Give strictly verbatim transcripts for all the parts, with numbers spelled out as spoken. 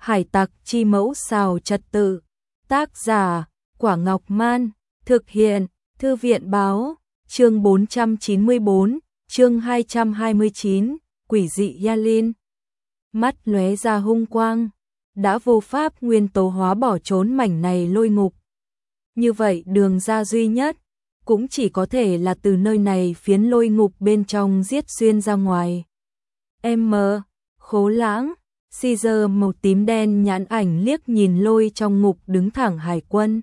Hải tặc chi mẫu xào trật tự. Tác giả, Quả Ngọc Man. Thực hiện, Thư viện báo. Chương bốn trăm chín mươi bốn, chương hai trăm hai mươi chín, quỷ dị Yalin. Mắt lóe ra hung quang, đã vô pháp nguyên tố hóa bỏ trốn mảnh này lôi ngục. Như vậy đường ra duy nhất, cũng chỉ có thể là từ nơi này phiến lôi ngục bên trong giết xuyên ra ngoài. M. Khố Lãng, Caesar màu tím đen nhãn ảnh liếc nhìn lôi trong ngục đứng thẳng hải quân.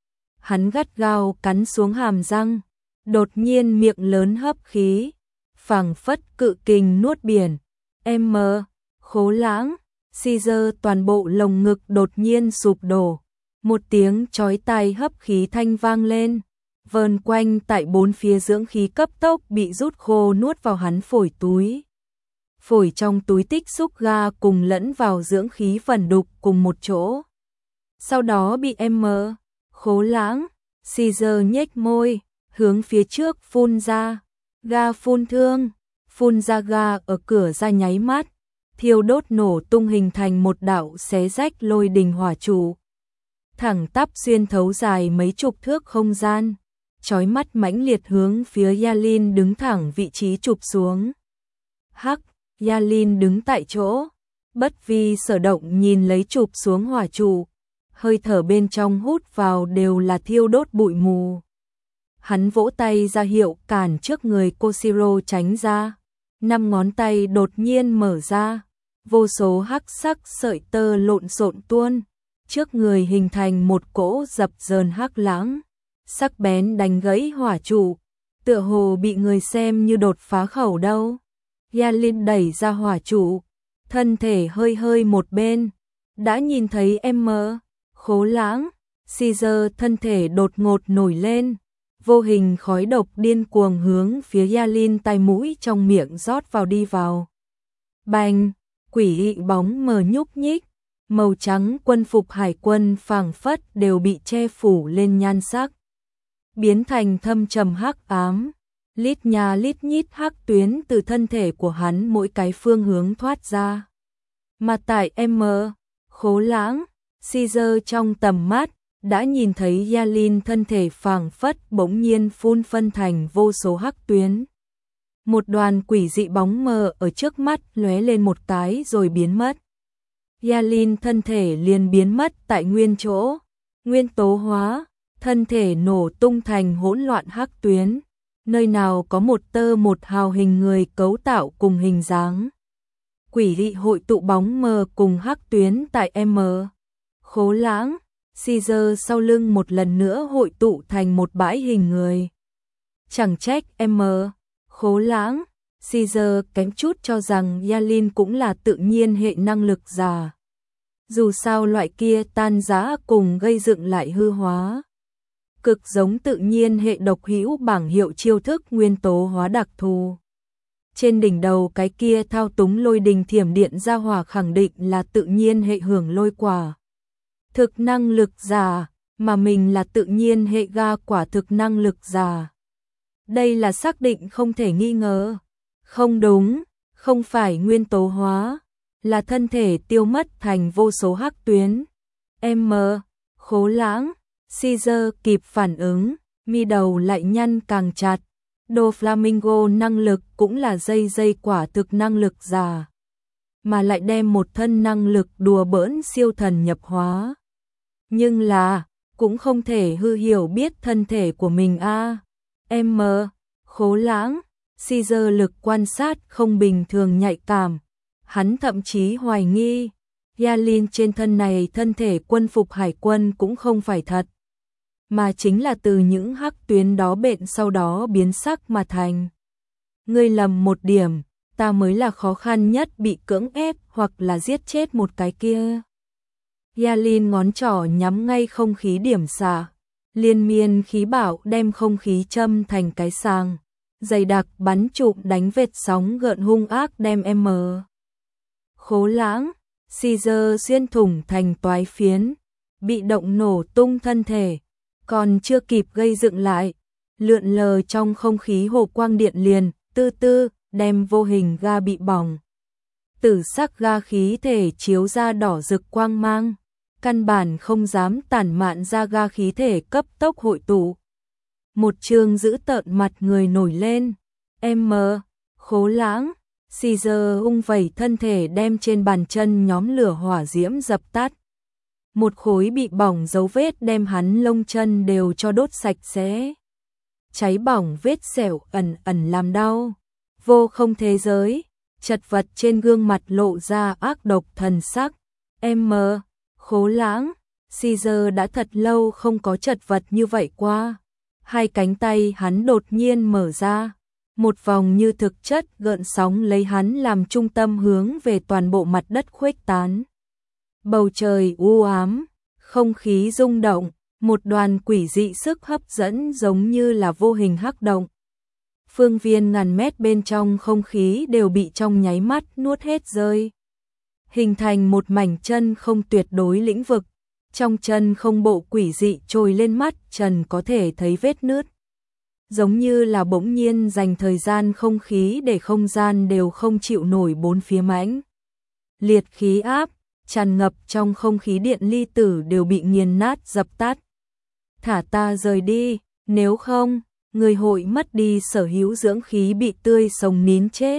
Hắn gắt gao cắn xuống hàm răng, đột nhiên miệng lớn hấp khí, phảng phất cự kình nuốt biển. M. Khố Lãng, Caesar toàn bộ lồng ngực đột nhiên sụp đổ, một tiếng chói tai hấp khí thanh vang lên, vờn quanh tại bốn phía dưỡng khí cấp tốc bị rút khô nuốt vào hắn phổi túi. Phổi trong túi tích xúc ga cùng lẫn vào dưỡng khí vẩn đục cùng một chỗ. Sau đó bị M. Khố Lãng, Caesar nhếch môi, hướng phía trước phun ra, ga phun thương, phun ra ga ở cửa ra nháy mắt, thiêu đốt nổ tung hình thành một đạo xé rách lôi đình hỏa trụ. Thẳng tắp xuyên thấu dài mấy chục thước không gian, chói mắt mãnh liệt hướng phía Yalin đứng thẳng vị trí chụp xuống. Hắc, Yalin đứng tại chỗ, bất vi sở động nhìn lấy chụp xuống hỏa trụ, hơi thở bên trong hút vào đều là thiêu đốt bụi mù. Hắn vỗ tay ra hiệu cản trước người Koshiro tránh ra, năm ngón tay đột nhiên mở ra, vô số hắc sắc sợi tơ lộn xộn tuôn, trước người hình thành một cỗ dập dờn hắc lãng, sắc bén đánh gãy hỏa trụ, tựa hồ bị người xem như đột phá khẩu đâu. Yalin đẩy ra hỏa trụ, thân thể hơi hơi một bên, đã nhìn thấy M. Khố Lãng, Caesar thân thể đột ngột nổi lên, vô hình khói độc điên cuồng hướng phía Yalin tai mũi trong miệng rót vào đi vào. Bành, quỷ dị bóng mờ nhúc nhích, màu trắng quân phục hải quân phảng phất đều bị che phủ lên nhan sắc, biến thành thâm trầm hắc ám, lít nha lít nhít hắc tuyến từ thân thể của hắn mỗi cái phương hướng thoát ra. Mà tại M. Khố Lãng, Caesar trong tầm mắt đã nhìn thấy Yalin thân thể phảng phất bỗng nhiên phun phân thành vô số hắc tuyến. Một đoàn quỷ dị bóng mờ ở trước mắt lóe lên một cái rồi biến mất. Yalin thân thể liền biến mất tại nguyên chỗ, nguyên tố hóa, thân thể nổ tung thành hỗn loạn hắc tuyến, nơi nào có một tơ một hào hình người cấu tạo cùng hình dáng. Quỷ dị hội tụ bóng mờ cùng hắc tuyến tại M. Khố Lãng, Caesar sau lưng một lần nữa hội tụ thành một bãi hình người. Chẳng trách M. Khố Lãng, Caesar kém chút cho rằng Yalin cũng là tự nhiên hệ năng lực giả. Dù sao loại kia tan rã cùng gây dựng lại hư hóa, cực giống tự nhiên hệ độc hữu bảng hiệu chiêu thức nguyên tố hóa đặc thù. Trên đỉnh đầu cái kia thao túng lôi đình thiểm điện ra hỏa khẳng định là tự nhiên hệ hưởng lôi quả. Thực năng lực giả, mà mình là tự nhiên hệ ga quả thực năng lực giả. Đây là xác định không thể nghi ngờ. Không đúng, không phải nguyên tố hóa, là thân thể tiêu mất thành vô số hắc tuyến. M. Khố Lãng, Caesar kịp phản ứng, mi đầu lại nhăn càng chặt. Đồ Flamingo năng lực cũng là dây dây quả thực năng lực giả, mà lại đem một thân năng lực đùa bỡn siêu thần nhập hóa. Nhưng là, cũng không thể hư hiểu biết thân thể của mình a. À. M. Khố Lãng, Caesar lực quan sát không bình thường nhạy cảm, hắn thậm chí hoài nghi, Yalin trên thân này thân thể quân phục hải quân cũng không phải thật, mà chính là từ những hắc tuyến đó bệnh sau đó biến sắc mà thành. Ngươi lầm một điểm, ta mới là khó khăn nhất bị cưỡng ép hoặc là giết chết một cái kia. Yalin ngón trỏ nhắm ngay không khí điểm xạ, liên miên khí bạo đem không khí châm thành cái sàng, dày đặc bắn trụm đánh vệt sóng gợn hung ác đem M. Khố Lãng, Caesar xuyên thủng thành toái phiến, bị động nổ tung thân thể, còn chưa kịp gây dựng lại, lượn lờ trong không khí hồ quang điện liền, tư tư, đem vô hình ga bị bỏng. tử sắc ga khí thể chiếu ra đỏ rực quang mang, căn bản không dám tản mạn ra ga khí thể cấp tốc hội tụ. Một trường giữ tợn mặt người nổi lên, M, Khố Lãng, Caesar ung vẩy thân thể đem trên bàn chân nhóm lửa hỏa diễm dập tắt. Một khối bị bỏng dấu vết đem hắn lông chân đều cho đốt sạch sẽ. Cháy bỏng vết sẹo ẩn ẩn làm đau. Vô không thế giới, chật vật trên gương mặt lộ ra ác độc thần sắc. M, Khố Lãng, Caesar đã thật lâu không có chật vật như vậy qua. Hai cánh tay hắn đột nhiên mở ra, một vòng như thực chất gợn sóng lấy hắn làm trung tâm hướng về toàn bộ mặt đất khuếch tán. Bầu trời u ám, không khí rung động, một đoàn quỷ dị sức hấp dẫn giống như là vô hình hắc động. Phương viên ngàn mét bên trong không khí đều bị trong nháy mắt nuốt hết rơi. Hình thành một mảnh chân không tuyệt đối lĩnh vực. Trong chân không bộ quỷ dị trồi lên mắt trần có thể thấy vết nứt. Giống như là bỗng nhiên dành thời gian không khí để không gian đều không chịu nổi bốn phía mãnh liệt khí áp, tràn ngập trong không khí điện ly tử đều bị nghiền nát dập tắt. Thả ta rời đi, nếu không, người hội mất đi sở hữu dưỡng khí bị tươi sống nín chết.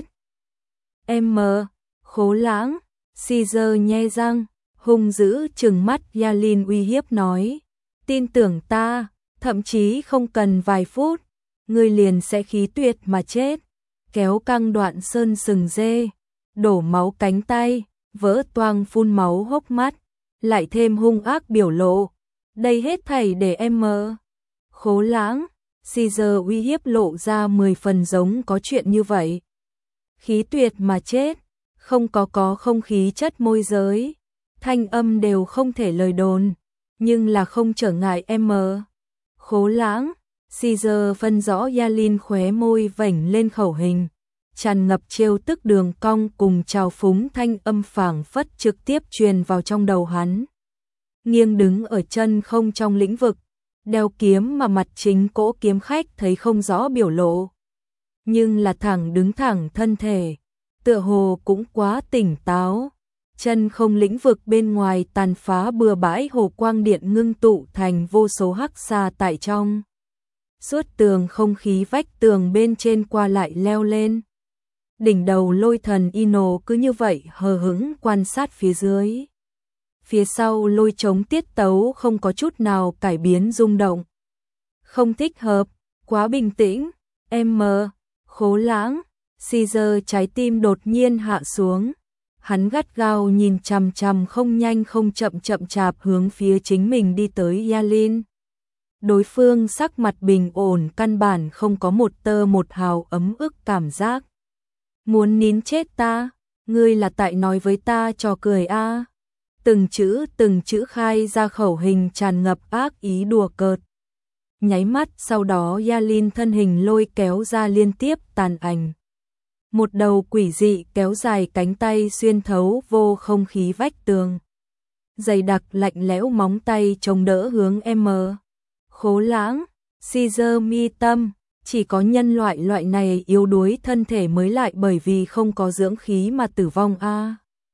M, Khố Lãng, Caesar nhe răng, hung dữ trừng mắt Yalin uy hiếp nói. Tin tưởng ta, thậm chí không cần vài phút, ngươi liền sẽ khí tuyệt mà chết. Kéo căng đoạn sơn sừng dê, đổ máu cánh tay, vỡ toang phun máu hốc mắt, lại thêm hung ác biểu lộ. Đây hết thảy để em mơ. Khố Lãng, Caesar uy hiếp lộ ra mười phần giống có chuyện như vậy. Khí tuyệt mà chết, không có có không khí chất môi giới, thanh âm đều không thể lời đồn, nhưng là không trở ngại em mơ. Khố Lãng, Caesar phân rõ Yalin khóe môi vảnh lên khẩu hình, tràn ngập trêu tức đường cong cùng trào phúng thanh âm phảng phất trực tiếp truyền vào trong đầu hắn. Nghiêng đứng ở chân không trong lĩnh vực, đeo kiếm mà mặt chính cỗ kiếm khách thấy không rõ biểu lộ. Nhưng là thẳng đứng thẳng thân thể, tựa hồ cũng quá tỉnh táo. Chân không lĩnh vực bên ngoài tàn phá bừa bãi hồ quang điện ngưng tụ thành vô số hắc xa tại trong. Suốt tường không khí vách tường bên trên qua lại leo lên. Đỉnh đầu Lôi Thần Ino cứ như vậy hờ hững quan sát phía dưới. Phía sau lôi trống tiết tấu không có chút nào cải biến rung động. Không thích hợp, quá bình tĩnh. M, Khố Lãng, Caesar trái tim đột nhiên hạ xuống. Hắn gắt gao nhìn chằm chằm không nhanh không chậm chậm chạp hướng phía chính mình đi tới Yalin. Đối phương sắc mặt bình ổn căn bản không có một tơ một hào ấm ức cảm giác. Muốn nín chết ta, ngươi là tại nói với ta trò cười a. À. Từng chữ từng chữ khai ra khẩu hình tràn ngập ác ý đùa cợt. Nháy mắt sau đó Yalin thân hình lôi kéo ra liên tiếp tàn ảnh. Một đầu quỷ dị kéo dài cánh tay xuyên thấu vô không khí vách tường. Dày đặc lạnh lẽo móng tay chống đỡ hướng M. Khố Lãng, Caesar mi tâm, chỉ có nhân loại loại này yếu đuối thân thể mới lại bởi vì không có dưỡng khí mà tử vong a. À.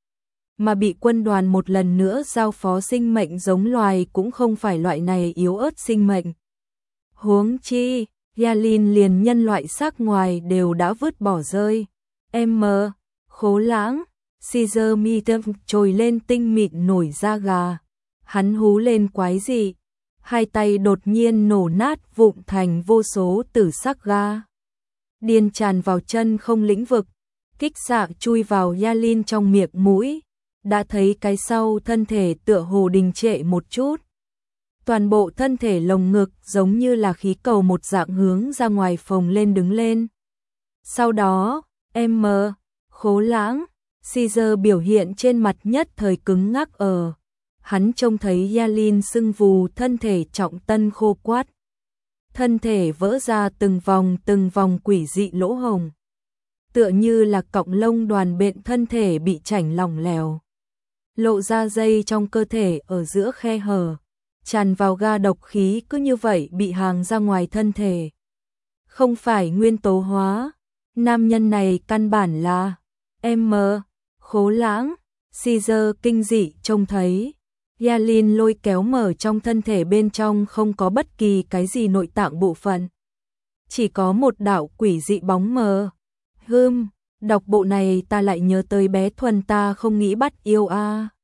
Mà bị quân đoàn một lần nữa giao phó sinh mệnh giống loài cũng không phải loại này yếu ớt sinh mệnh. Huống chi, Yalin liền nhân loại xác ngoài đều đã vứt bỏ rơi. M, Khố Lãng, Caesar mi tâm trồi lên tinh mịn nổi da gà. Hắn hú lên quái dị. Hai tay đột nhiên nổ nát vụn thành vô số tử sắc ga. Điên tràn vào chân không lĩnh vực, kích xạ chui vào Yalin trong miệng mũi. Đã thấy cái sau thân thể tựa hồ đình trệ một chút. Toàn bộ thân thể lồng ngực giống như là khí cầu một dạng hướng ra ngoài phồng lên đứng lên. Sau đó, M, Khố Lãng, Caesar biểu hiện trên mặt nhất thời cứng ngắc ở. Hắn trông thấy Yalin sưng vù thân thể trọng tân khô quát. Thân thể vỡ ra từng vòng từng vòng quỷ dị lỗ hồng. Tựa như là cọng lông đoàn bện thân thể bị chảnh lỏng lẻo. Lộ ra dây trong cơ thể ở giữa khe hở. Tràn vào ga độc khí cứ như vậy bị hàng ra ngoài thân thể. Không phải nguyên tố hóa. Nam nhân này căn bản là M, Khố Lãng, Caesar kinh dị trông thấy. Yalin lôi kéo mở trong thân thể bên trong không có bất kỳ cái gì nội tạng bộ phận. Chỉ có một đạo quỷ dị bóng mờ. Hừm, đọc bộ này ta lại nhớ tới bé Thuần ta không nghĩ bắt yêu a.